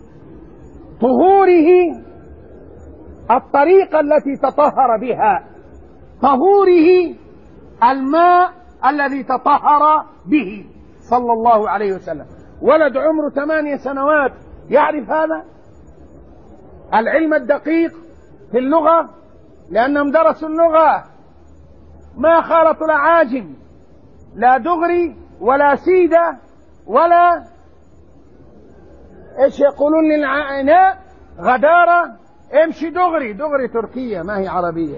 طهوره الطريقة التي تطهر بها، طهوره الماء الذي تطهر به صلى الله عليه وسلم. ولد عمره ثمانية سنوات يعرف هذا العلم الدقيق في اللغة، لأنهم درسوا اللغة، ما خالطوا الأعاجم، لا دغري ولا سيدة ولا ايش يقولون للعناء غدارة، امشي دغري. دغري تركية ما هي عربية.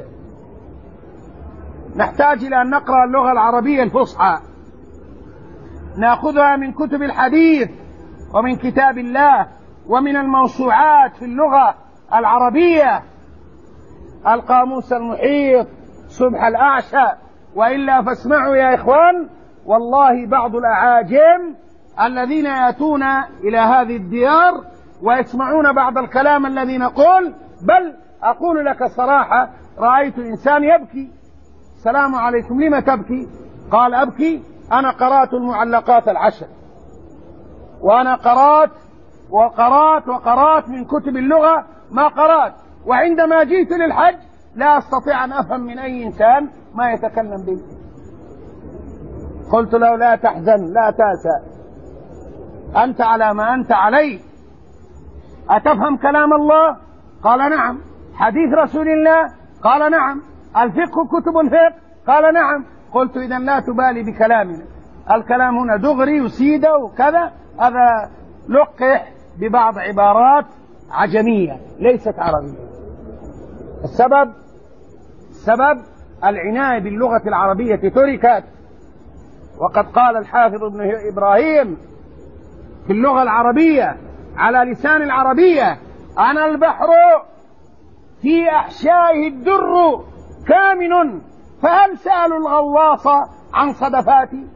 نحتاج إلى أن نقرأ اللغة العربية الفصحى، نأخذها من كتب الحديث ومن كتاب الله ومن الموسوعات في اللغة العربية، القاموس المحيط، صبح الأعشى. وإلا فاسمعوا يا إخوان، والله بعض الأعاجم الذين يأتون إلى هذه الديار ويسمعون بعض الكلام الذي نقول، بل أقول لك صراحة، رأيت إنسان يبكي: السلام عليكم، لما تبكي؟ قال: أبكي، أنا قرأت المعلقات العشر، وأنا قرأت وقرأت وقرأت من كتب اللغة ما قرأت، وعندما جئت للحج لا أستطيع أن أفهم من أي إنسان ما يتكلم به. قلت له: لا تحزن، لا تأسى، أنت على ما أنت عليه. أتفهم كلام الله؟ قال: نعم. حديث رسول الله؟ قال: نعم. الفقه كتب الفقه؟ قال: نعم. قلت: إذن لا تبالي بكلامنا، الكلام هنا دغري وسيدة وكذا، هذا لقح ببعض عبارات عجمية ليست عربية. السبب السبب العناية باللغة العربية تركت. وقد قال الحافظ ابن إبراهيم في اللغة العربية على لسان العربية: أنا البحر في أحشائه الدر كامن، فهل سألوا الغواص عن صدفاتي؟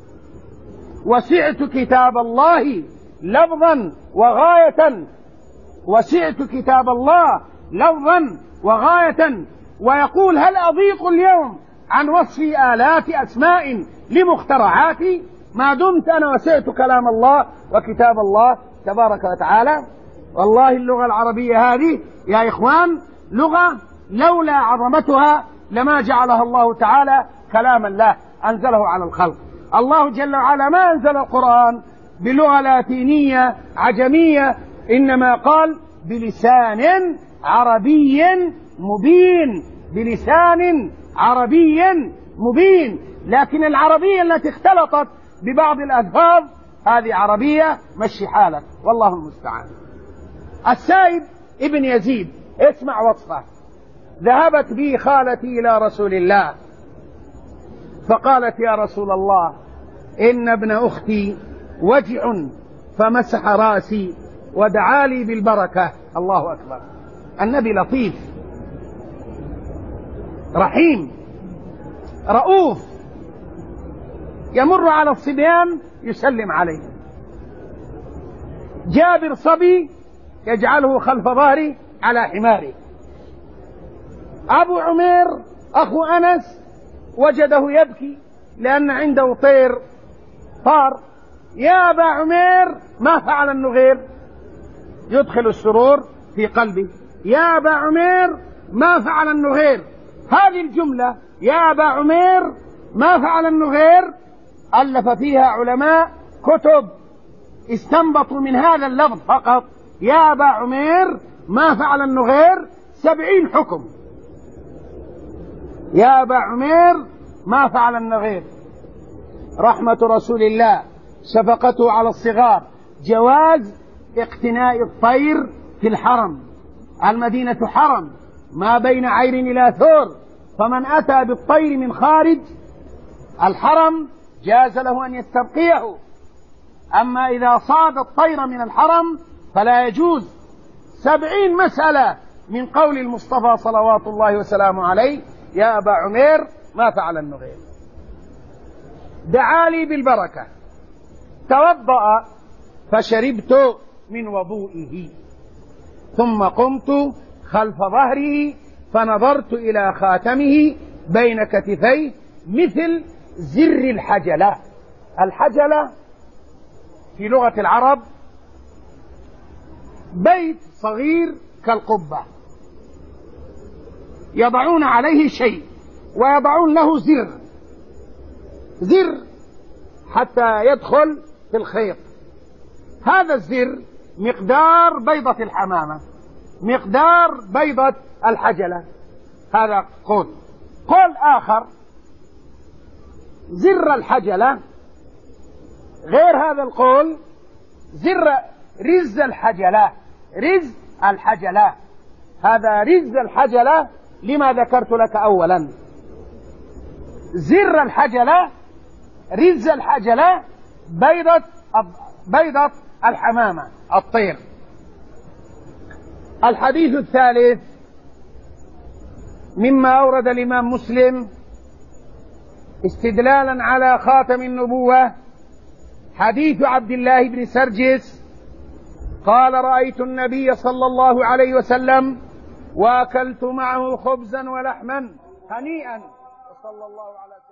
وسعت كتاب الله لفظا وغاية، وسعت كتاب الله لفظا وغاية. ويقول: هل أضيق اليوم عن وصف آلات أسماء لمخترعاتي ما دمت أنا وسعت كلام الله وكتاب الله تبارك وتعالى؟ والله اللغة العربية هذه يا إخوان لغة لولا عظمتها لما جعلها الله تعالى كلام الله أنزله على الخلق. الله جل وعلا ما أنزل القرآن بلغة لاتينية عجمية، إنما قال بلسان عربي مبين، بلسان عربي مبين. لكن العربية التي اختلطت ببعض الألفاظ هذه عربية مشي حالك، والله المستعان. السائب ابن يزيد، اسمع وصفه: ذهبت بي خالتي إلى رسول الله فقالت: يا رسول الله، إن ابن أختي وجع، فمسح رأسي ودعا لي بالبركة. الله أكبر. النبي لطيف رحيم رؤوف، يمر على الصبيان يسلم عليه. جابر صبي يجعله خلف ظهري على حماره. أبو عمير أخو أنس وجده يبكي لأن عنده طير طار. يا أبا عمير، ما فعل النغير؟ يدخل السرور في قلبي. يا أبا عمير، ما فعل النغير؟ هذه الجملة يا أبا عمير ما فعل النغير ألف فيها علماء كتب استنبطوا من هذا اللفظ فقط يا أبا عمير ما فعل النغير سبعين حكم. يا أبا عمير ما فعل النغير. رحمة رسول الله، شفقته على الصغار، جواز اقتناء الطير في الحرم. المدينة حرم ما بين عير إلى ثور، فمن أتى بالطير من خارج الحرم جاز له أن يستبقيه، أما إذا صاد الطير من الحرم فلا يجوز. سبعين مسألة من قول المصطفى صلوات الله وسلامه عليه يا أبا عمير ما فعل النغير. دعا لي بالبركة، توضأ فشربت من وضوئه، ثم قمت خلف ظهره فنظرت إلى خاتمه بين كتفيه مثل زر الحجلة. الحجلة في لغة العرب بيت صغير كالقبة يضعون عليه شيء ويضعون له زر، زر حتى يدخل في الخيط. هذا الزر مقدار بيضة الحمامة، مقدار بيضة الحجلة. هذا قول. قول آخر زر الحجلة غير هذا القول، زر رز الحجلة، رز الحجلة. هذا رز الحجلة لما ذكرت لك أولا. زر الحجلة رز الحجلة بيضة بيضة الحمامة الطير. الحديث الثالث مما أورد الإمام مسلم استدلالا على خاتم النبوة حديث عبد الله بن سرجس قال رأيت النبي صلى الله عليه وسلم وأكلت معه خبزا ولحما هنيئا. صلى الله عليه وسلم.